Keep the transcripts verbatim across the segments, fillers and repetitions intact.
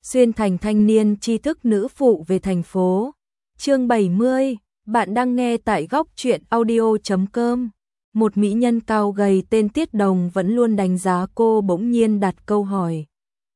xuyên thành thanh niên tri thức nữ phụ về thành phố. Chương bảy mươi, bạn đang nghe tại góc truyện audio chấm com. Một mỹ nhân cao gầy tên Tiết Đồng vẫn luôn đánh giá cô bỗng nhiên đặt câu hỏi.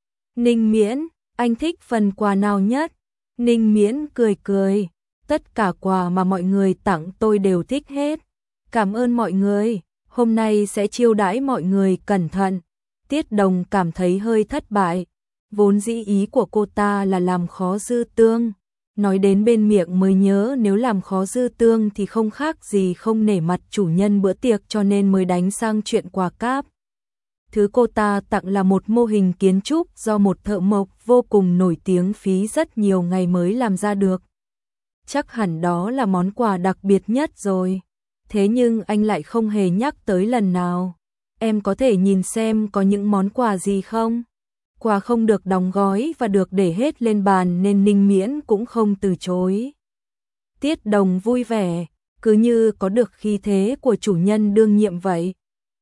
Ninh Miễn, anh thích phần quà nào nhất? Ninh Miễn cười cười, tất cả quà mà mọi người tặng tôi đều thích hết. Cảm ơn mọi người, hôm nay sẽ chiêu đãi mọi người cẩn thận. Tiết Đồng cảm thấy hơi thất bại, vốn dĩ ý của cô ta là làm khó Dư Tương. Nói đến bên miệng mới nhớ nếu làm khó Dư Tương thì không khác gì không nể mặt chủ nhân bữa tiệc, cho nên mới đánh sang chuyện quà cáp. Thứ cô ta tặng là một mô hình kiến trúc do một thợ mộc vô cùng nổi tiếng phí rất nhiều ngày mới làm ra được. Chắc hẳn đó là món quà đặc biệt nhất rồi. Thế nhưng anh lại không hề nhắc tới lần nào. Em có thể nhìn xem có những món quà gì không? Quà không được đóng gói và được để hết lên bàn nên Ninh Miễn cũng không từ chối. Tiết Đồng vui vẻ, cứ như có được khí thế của chủ nhân đương nhiệm vậy.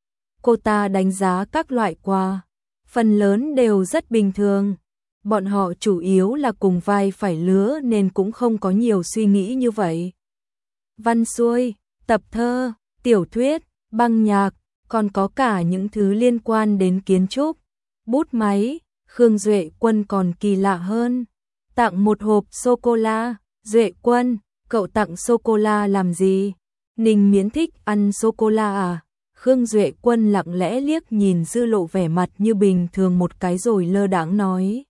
Cô ta đánh giá các loại quà, phần lớn đều rất bình thường. Bọn họ chủ yếu là cùng vai phải lứa nên cũng không có nhiều suy nghĩ như vậy. Văn xuôi, tập thơ, tiểu thuyết, băng nhạc, còn có cả những thứ liên quan đến kiến trúc, bút máy. Khương Duệ Quân còn kỳ lạ hơn, tặng một hộp sô-cô-la. Duệ Quân, cậu tặng sô-cô-la làm gì? Ninh Miễn thích ăn sô-cô-la à? Khương Duệ Quân lặng lẽ liếc nhìn Dư Lộ vẻ mặt như bình thường một cái rồi lơ đãng nói.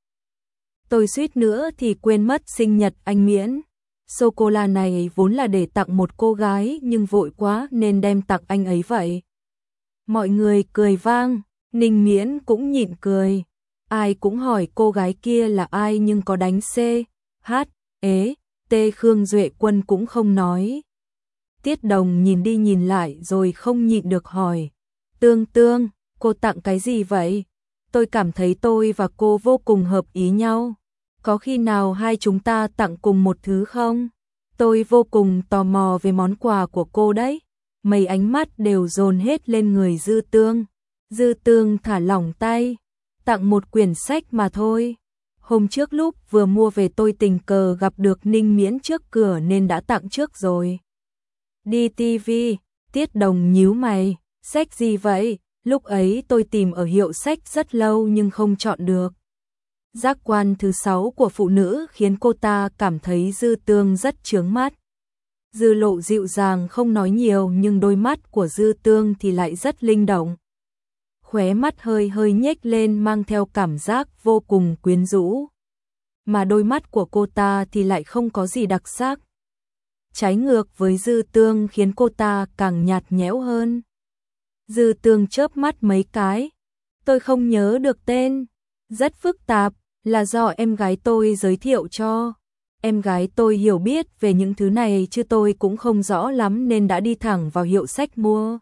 Tôi suýt nữa thì quên mất sinh nhật anh Miễn. Sô-cô-la này vốn là để tặng một cô gái nhưng vội quá nên đem tặng anh ấy vậy. Mọi người cười vang, Ninh Miễn cũng nhịn cười. Ai cũng hỏi cô gái kia là ai nhưng có đánh C, H, ế, T Khương Duệ Quân cũng không nói. Tiết Đồng nhìn đi nhìn lại rồi không nhịn được hỏi. Tương Tương, cô tặng cái gì vậy? Tôi cảm thấy tôi và cô vô cùng hợp ý nhau. Có khi nào hai chúng ta tặng cùng một thứ không? Tôi vô cùng tò mò về món quà của cô đấy. Mấy ánh mắt đều dồn hết lên người Dư Tương. Dư Tương thả lỏng tay. Tặng một quyển sách mà thôi. Hôm trước lúc vừa mua về tôi tình cờ gặp được Ninh Miễn trước cửa nên đã tặng trước rồi. Đi ti vi, Tiết Đồng nhíu mày, sách gì vậy? Lúc ấy tôi tìm ở hiệu sách rất lâu nhưng không chọn được. Giác quan thứ sáu của phụ nữ khiến cô ta cảm thấy Dư Tương rất chướng mắt. Dư Lộ dịu dàng không nói nhiều nhưng đôi mắt của Dư Tương thì lại rất linh động. Khóe mắt hơi hơi nhếch lên mang theo cảm giác vô cùng quyến rũ. Mà đôi mắt của cô ta thì lại không có gì đặc sắc. Trái ngược với Dư Tương khiến cô ta càng nhạt nhẽo hơn. Dư Tương chớp mắt mấy cái. Tôi không nhớ được tên. Rất phức tạp, là do em gái tôi giới thiệu cho. Em gái tôi hiểu biết về những thứ này chứ tôi cũng không rõ lắm nên đã đi thẳng vào hiệu sách mua.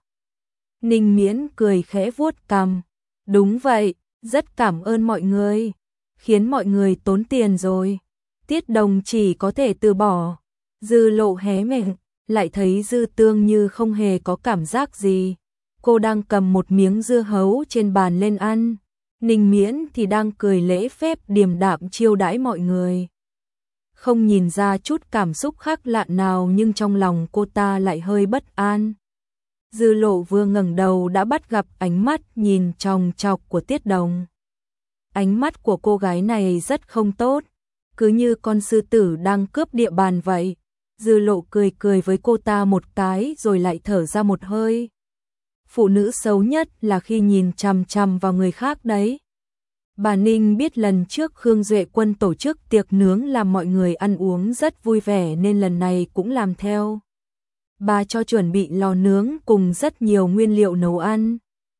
Ninh Miễn cười khẽ vuốt cằm. Đúng vậy, rất cảm ơn mọi người. Khiến mọi người tốn tiền rồi. Tiết Đồng chỉ có thể từ bỏ. Dư Lộ hé miệng, lại thấy Dư Tương như không hề có cảm giác gì. Cô đang cầm một miếng dưa hấu trên bàn lên ăn. Ninh Miễn thì đang cười lễ phép điềm đạm chiêu đãi mọi người. Không nhìn ra chút cảm xúc khác lạ nào nhưng trong lòng cô ta lại hơi bất an. Dư Lộ vừa ngẩng đầu đã bắt gặp ánh mắt nhìn chòng chọc của Tiết Đồng. Ánh mắt của cô gái này rất không tốt, cứ như con sư tử đang cướp địa bàn vậy. Dư Lộ cười cười với cô ta một cái rồi lại thở ra một hơi. Phụ nữ xấu nhất là khi nhìn chằm chằm vào người khác đấy. Bà Ninh biết lần trước Khương Duệ Quân tổ chức tiệc nướng làm mọi người ăn uống rất vui vẻ nên lần này cũng làm theo. Bà cho chuẩn bị lò nướng cùng rất nhiều nguyên liệu nấu ăn.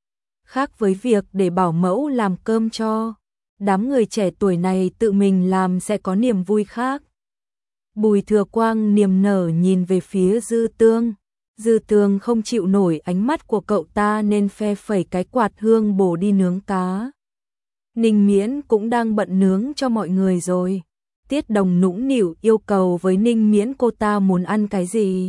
Khác với việc để bảo mẫu làm cơm cho, đám người trẻ tuổi này tự mình làm sẽ có niềm vui khác. Bùi Thừa Quang niềm nở nhìn về phía Dư Tương. Dư Tương không chịu nổi ánh mắt của cậu ta nên phe phẩy cái quạt hương bổ đi nướng cá. Ninh Miễn cũng đang bận nướng cho mọi người rồi. Tiết Đồng nũng nịu yêu cầu với Ninh Miễn cô ta muốn ăn cái gì.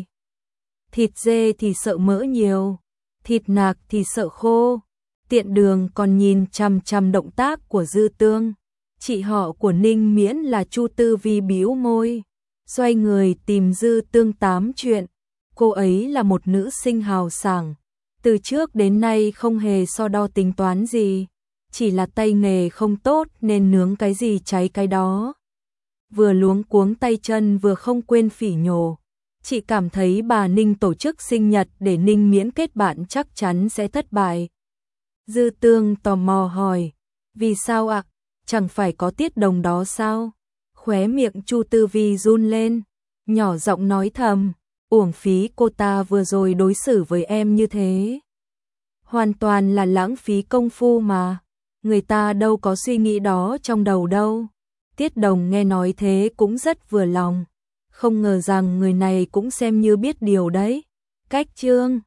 Thịt dê thì sợ mỡ nhiều, thịt nạc thì sợ khô. Tiện Đường còn nhìn chằm chằm động tác của Dư Tương. Chị họ của Ninh Miễn là Chu Tư Vi bĩu môi, xoay người tìm Dư Tương tám chuyện. Cô ấy là một nữ sinh hào sảng, từ trước đến nay không hề so đo tính toán gì, chỉ là tay nghề không tốt nên nướng cái gì cháy cái đó. Vừa luống cuống tay chân vừa không quên phỉ nhổ. Chị cảm thấy bà Ninh tổ chức sinh nhật để Ninh Miễn kết bạn chắc chắn sẽ thất bại. Dư Tương tò mò hỏi, vì sao ạ? Chẳng phải có Tiết Đồng đó sao? Khóe miệng Chu Tư Vi run lên, nhỏ giọng nói thầm, uổng phí cô ta vừa rồi đối xử với em như thế. Hoàn toàn là lãng phí công phu mà, người ta đâu có suy nghĩ đó trong đầu đâu. Tiết Đồng nghe nói thế cũng rất vừa lòng, không ngờ rằng người này cũng xem như biết điều đấy. Cách chương